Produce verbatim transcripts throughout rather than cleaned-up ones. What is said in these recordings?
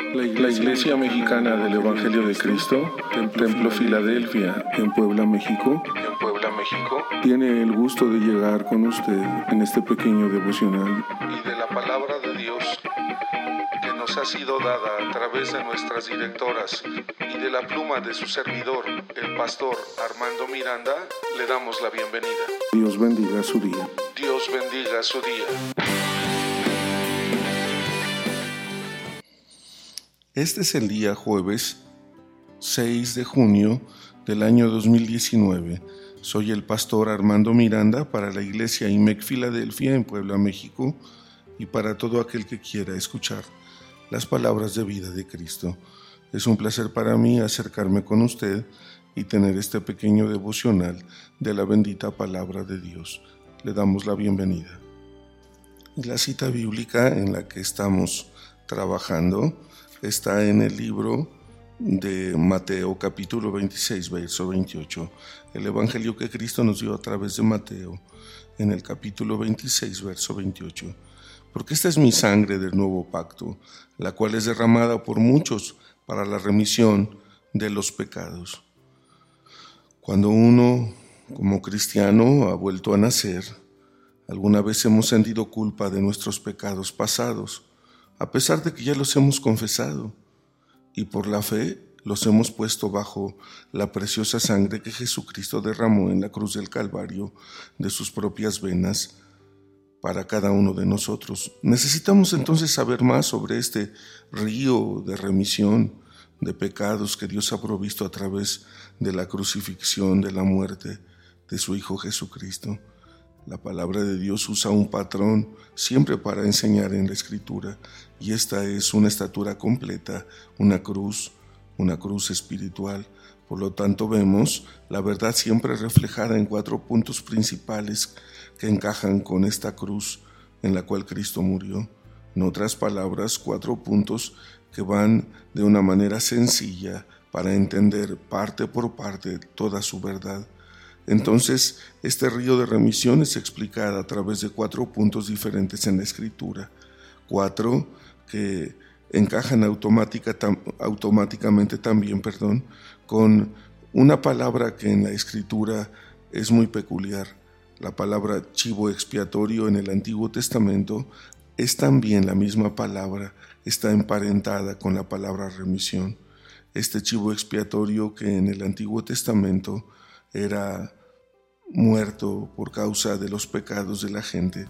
La Iglesia Mexicana del Evangelio de Cristo, Templo Filadelfia, en Puebla, México, en Puebla, México, tiene el gusto de llegar con usted en este pequeño devocional y de la palabra de Dios que nos ha sido dada a través de nuestras directoras y de la pluma de su servidor, el pastor Armando Miranda. Le damos la bienvenida. Dios bendiga su día. Dios bendiga su día. Este es el día jueves seis de junio del año dos mil diecinueve. Soy el pastor Armando Miranda para la Iglesia I M E C Filadelfia en Puebla, México, y para todo aquel que quiera escuchar las palabras de vida de Cristo. Es un placer para mí acercarme con usted y tener este pequeño devocional de la bendita palabra de Dios. Le damos la bienvenida. La cita bíblica en la que estamos trabajando está en el libro de Mateo, capítulo veintiséis, verso veintiocho. El evangelio que Cristo nos dio a través de Mateo, en el capítulo veintiséis, verso veintiocho. Porque esta es mi sangre del nuevo pacto, la cual es derramada por muchos para la remisión de los pecados. Cuando uno, como cristiano, ha vuelto a nacer, alguna vez hemos sentido culpa de nuestros pecados pasados, a pesar de que ya los hemos confesado, y por la fe los hemos puesto bajo la preciosa sangre que Jesucristo derramó en la cruz del Calvario de sus propias venas para cada uno de nosotros. Necesitamos entonces saber más sobre este río de remisión de pecados que Dios ha provisto a través de la crucifixión, de la muerte de su Hijo Jesucristo. La palabra de Dios usa un patrón siempre para enseñar en la Escritura, y esta es una estatura completa, una cruz, una cruz espiritual. Por lo tanto, vemos la verdad siempre reflejada en cuatro puntos principales que encajan con esta cruz en la cual Cristo murió. En otras palabras, cuatro puntos que van de una manera sencilla para entender parte por parte toda su verdad. Entonces, este río de remisión es explicado a través de cuatro puntos diferentes en la Escritura. Cuatro que encajan automática, tam, automáticamente también perdón, con una palabra que en la Escritura es muy peculiar. La palabra chivo expiatorio en el Antiguo Testamento es también la misma palabra, está emparentada con la palabra remisión. Este chivo expiatorio que en el Antiguo Testamento era muerto por causa de los pecados de la gente.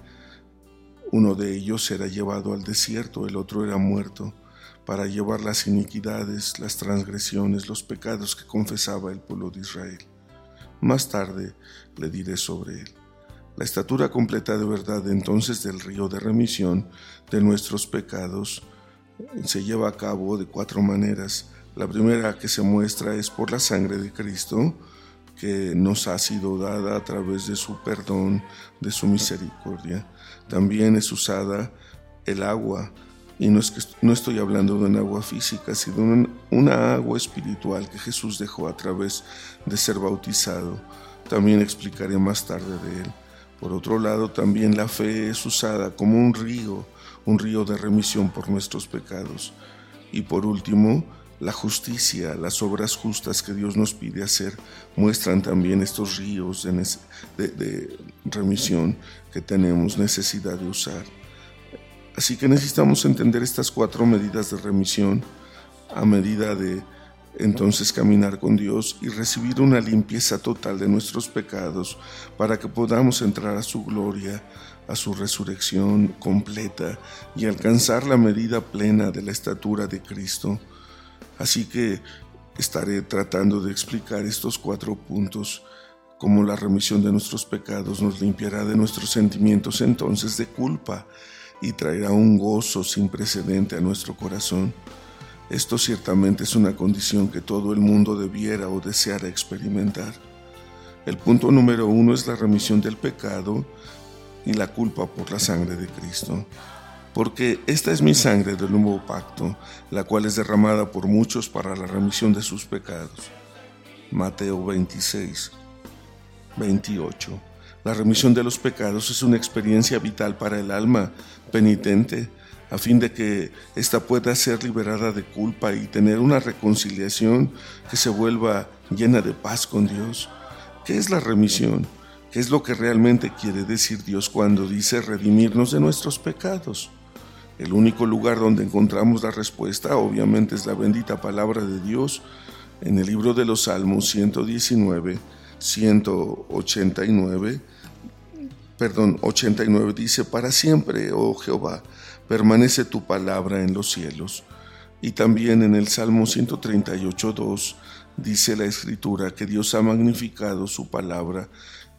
Uno de ellos era llevado al desierto, el otro era muerto para llevar las iniquidades, las transgresiones, los pecados que confesaba el pueblo de Israel. Más tarde le diré sobre él. La estatura completa de verdad entonces del río de remisión de nuestros pecados se lleva a cabo de cuatro maneras. La primera que se muestra es por la sangre de Cristo, que nos ha sido dada a través de su perdón, de su misericordia. También es usada el agua, y no, es que, no estoy hablando de un agua física, sino de un, una agua espiritual que Jesús dejó a través de ser bautizado. También explicaré más tarde de él. Por otro lado, también la fe es usada como un río, un río de remisión por nuestros pecados. Y por último, la justicia, las obras justas que Dios nos pide hacer, muestran también estos ríos de, de, de remisión que tenemos necesidad de usar. Así que necesitamos entender estas cuatro medidas de remisión a medida de entonces caminar con Dios y recibir una limpieza total de nuestros pecados para que podamos entrar a su gloria, a su resurrección completa y alcanzar la medida plena de la estatura de Cristo. Así que estaré tratando de explicar estos cuatro puntos, cómo la remisión de nuestros pecados nos limpiará de nuestros sentimientos entonces de culpa y traerá un gozo sin precedente a nuestro corazón. Esto ciertamente es una condición que todo el mundo debiera o deseara experimentar. El punto número uno es la remisión del pecado y la culpa por la sangre de Cristo. Porque esta es mi sangre del nuevo pacto, la cual es derramada por muchos para la remisión de sus pecados. Mateo veintiséis, veintiocho. La remisión de los pecados es una experiencia vital para el alma penitente. a fin de que ésta pueda ser liberada de culpa y tener una reconciliación que se vuelva llena de paz con Dios. ¿Qué es la remisión? ¿Qué es lo que realmente quiere decir Dios cuando dice redimirnos de nuestros pecados? El único lugar donde encontramos la respuesta, obviamente, es la bendita palabra de Dios. En el libro de los Salmos ciento diecinueve, ciento ochenta y nueve, perdón, ochenta y nueve dice: para siempre, oh Jehová, permanece tu palabra en los cielos. Y también en el Salmo ciento treinta y ocho, dos dice la Escritura que Dios ha magnificado su palabra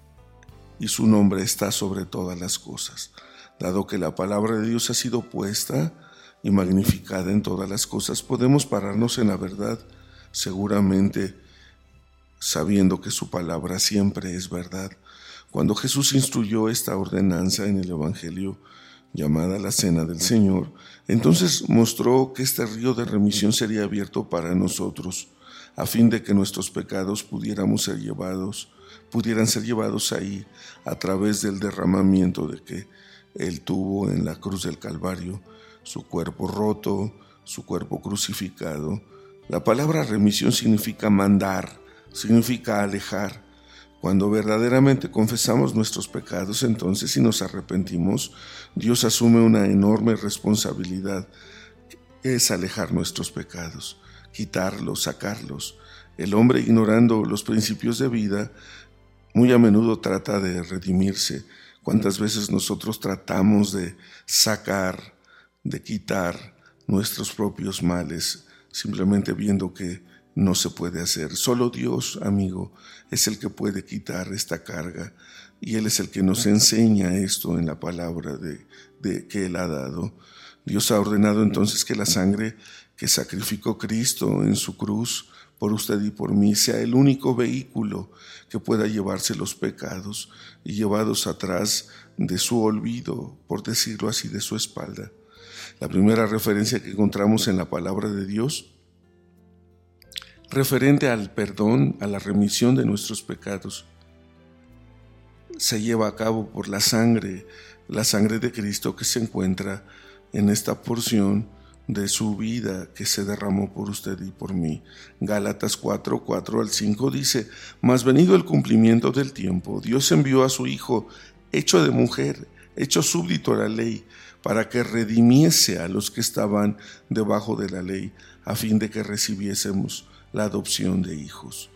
y su nombre está sobre todas las cosas. Dado que la palabra de Dios ha sido puesta y magnificada en todas las cosas, podemos pararnos en la verdad, seguramente sabiendo que su palabra siempre es verdad. Cuando Jesús instruyó esta ordenanza en el Evangelio, llamada la Cena del Señor, entonces mostró que este río de remisión sería abierto para nosotros, a fin de que nuestros pecados pudiéramos ser llevados, pudieran ser llevados ahí a través del derramamiento de que Él tuvo en la cruz del Calvario, su cuerpo roto, su cuerpo crucificado. La palabra remisión significa mandar, significa alejar. Cuando verdaderamente confesamos nuestros pecados, entonces, si nos arrepentimos, Dios asume una enorme responsabilidad, que es alejar nuestros pecados, quitarlos, sacarlos. El hombre, ignorando los principios de vida, muy a menudo trata de redimirse. ¿Cuántas veces nosotros tratamos de sacar, de quitar nuestros propios males, simplemente viendo que no se puede hacer? Solo Dios, amigo, es el que puede quitar esta carga, y Él es el que nos enseña esto en la palabra de, de que Él ha dado. Dios ha ordenado entonces que la sangre que sacrificó Cristo en su cruz por usted y por mí sea el único vehículo que pueda llevarse los pecados y llevados atrás de su olvido, por decirlo así, de su espalda. La primera referencia que encontramos en la palabra de Dios, referente al perdón, a la remisión de nuestros pecados, se lleva a cabo por la sangre, la sangre de Cristo que se encuentra en esta porción de su vida que se derramó por usted y por mí. Gálatas cuatro, cuatro al cinco dice: mas venido el cumplimiento del tiempo, Dios envió a su Hijo, hecho de mujer, hecho súbdito a la ley, para que redimiese a los que estaban debajo de la ley, a fin de que recibiésemos la adopción de hijos.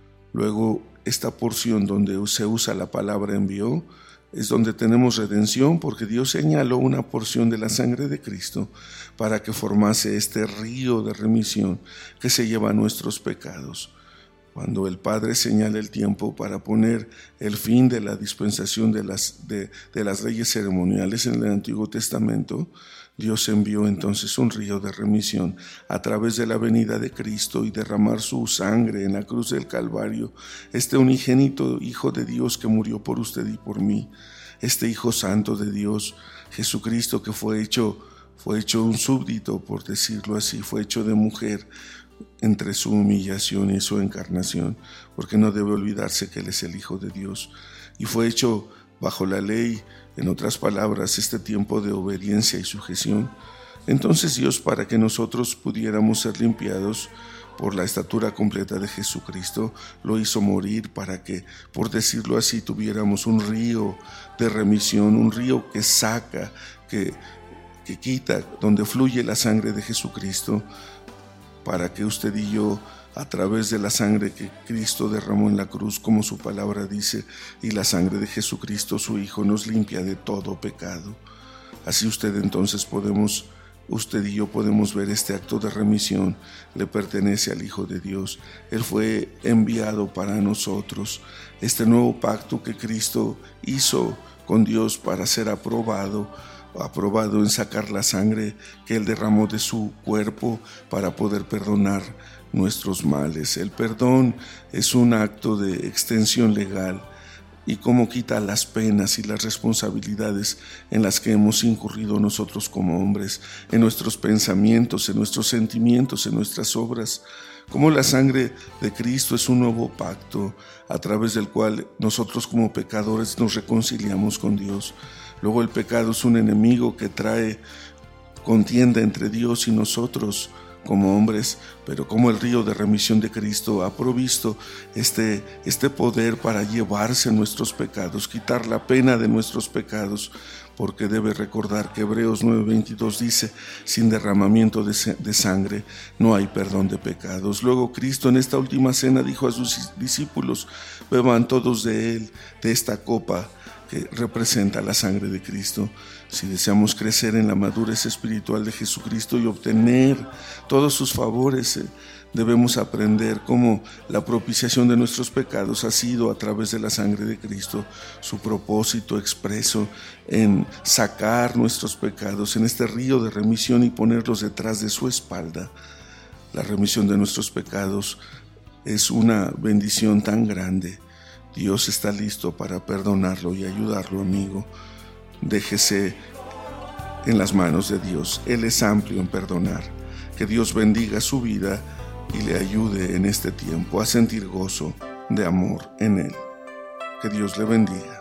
Luego, esta porción donde se usa la palabra envió, es donde tenemos redención, porque Dios señaló una porción de la sangre de Cristo para que formase este río de remisión que se lleva a nuestros pecados. Cuando el Padre señala el tiempo para poner el fin de la dispensación de las, de, de las leyes ceremoniales en el Antiguo Testamento, Dios envió entonces un río de remisión a través de la venida de Cristo y derramar su sangre en la cruz del Calvario, este unigénito Hijo de Dios que murió por usted y por mí, este Hijo Santo de Dios, Jesucristo, que fue hecho, fue hecho un súbdito, por decirlo así, fue hecho de mujer entre su humillación y su encarnación, porque no debe olvidarse que Él es el Hijo de Dios, y fue hecho bajo la ley, en otras palabras, este tiempo de obediencia y sujeción. Entonces Dios, para que nosotros pudiéramos ser limpiados por la estatura completa de Jesucristo, lo hizo morir para que, por decirlo así, tuviéramos un río de remisión, un río que saca, que, que quita, donde fluye la sangre de Jesucristo, para que usted y yo, a través de la sangre que Cristo derramó en la cruz, como su palabra dice, y la sangre de Jesucristo, su Hijo, nos limpia de todo pecado. Así usted entonces podemos, usted y yo podemos ver este acto de remisión, le pertenece al Hijo de Dios. Él fue enviado para nosotros. Este nuevo pacto que Cristo hizo con Dios para ser aprobado, aprobado en sacar la sangre que Él derramó de su cuerpo para poder perdonar nuestros males. El perdón es un acto de extensión legal y cómo quita las penas y las responsabilidades en las que hemos incurrido nosotros como hombres, en nuestros pensamientos, en nuestros sentimientos, en nuestras obras. Como la sangre de Cristo es un nuevo pacto a través del cual nosotros como pecadores nos reconciliamos con Dios. Luego el pecado es un enemigo que trae contienda entre Dios y nosotros como hombres, pero como el río de remisión de Cristo ha provisto este, este poder para llevarse nuestros pecados, quitar la pena de nuestros pecados, porque debe recordar que Hebreos nueve veintidós dice: sin derramamiento de, de sangre no hay perdón de pecados. Luego Cristo en esta última cena dijo a sus discípulos: beban todos de él, de esta copa que representa la sangre de Cristo. Si deseamos crecer en la madurez espiritual de Jesucristo y obtener todos sus favores, eh, debemos aprender cómo la propiciación de nuestros pecados ha sido a través de la sangre de Cristo, su propósito expreso en sacar nuestros pecados en este río de remisión y ponerlos detrás de su espalda. La remisión de nuestros pecados es una bendición tan grande. Dios está listo para perdonarlo y ayudarlo, amigo. Déjese en las manos de Dios. Él es amplio en perdonar. Que Dios bendiga su vida y le ayude en este tiempo a sentir gozo de amor en Él. Que Dios le bendiga.